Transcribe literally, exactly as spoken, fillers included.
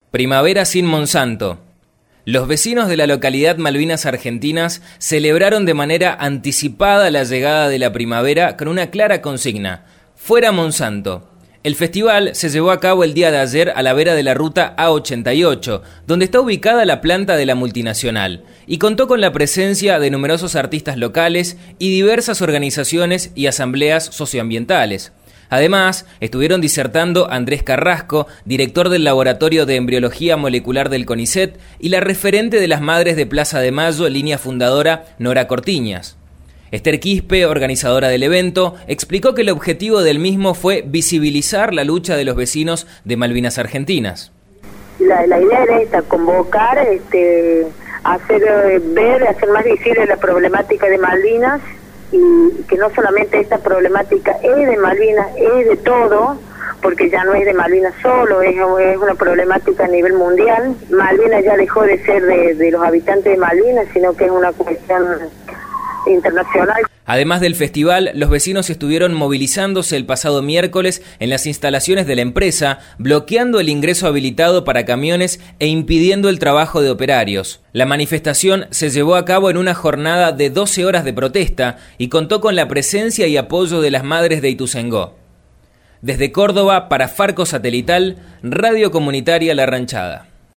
Primavera sin Monsanto. Los vecinos de la localidad Malvinas Argentinas celebraron de manera anticipada la llegada de la primavera con una clara consigna: fuera Monsanto. El festival se llevó a cabo el día de ayer a la vera de la ruta A ochenta y ocho, donde está ubicada la planta de la multinacional, y contó con la presencia de numerosos artistas locales y diversas organizaciones y asambleas socioambientales. Además, estuvieron disertando Andrés Carrasco, director del Laboratorio de Embriología Molecular del CONICET, y la referente de las Madres de Plaza de Mayo, línea fundadora, Nora Cortiñas. Esther Quispe, organizadora del evento, explicó que el objetivo del mismo fue visibilizar la lucha de los vecinos de Malvinas Argentinas. La, la idea era esta, convocar, este, hacer ver, hacer más visible la problemática de Malvinas, y que no solamente esta problemática es de Malvinas, es de todo, porque ya no es de Malvinas solo, es, es una problemática a nivel mundial. Malvinas ya dejó de ser de, de los habitantes de Malvinas, sino que es una cuestión internacional. Además del festival, los vecinos estuvieron movilizándose el pasado miércoles en las instalaciones de la empresa, bloqueando el ingreso habilitado para camiones e impidiendo el trabajo de operarios. La manifestación se llevó a cabo en una jornada de doce horas de protesta y contó con la presencia y apoyo de las madres de Ituzaingó. Desde Córdoba, para Farco Satelital, Radio Comunitaria La Ranchada.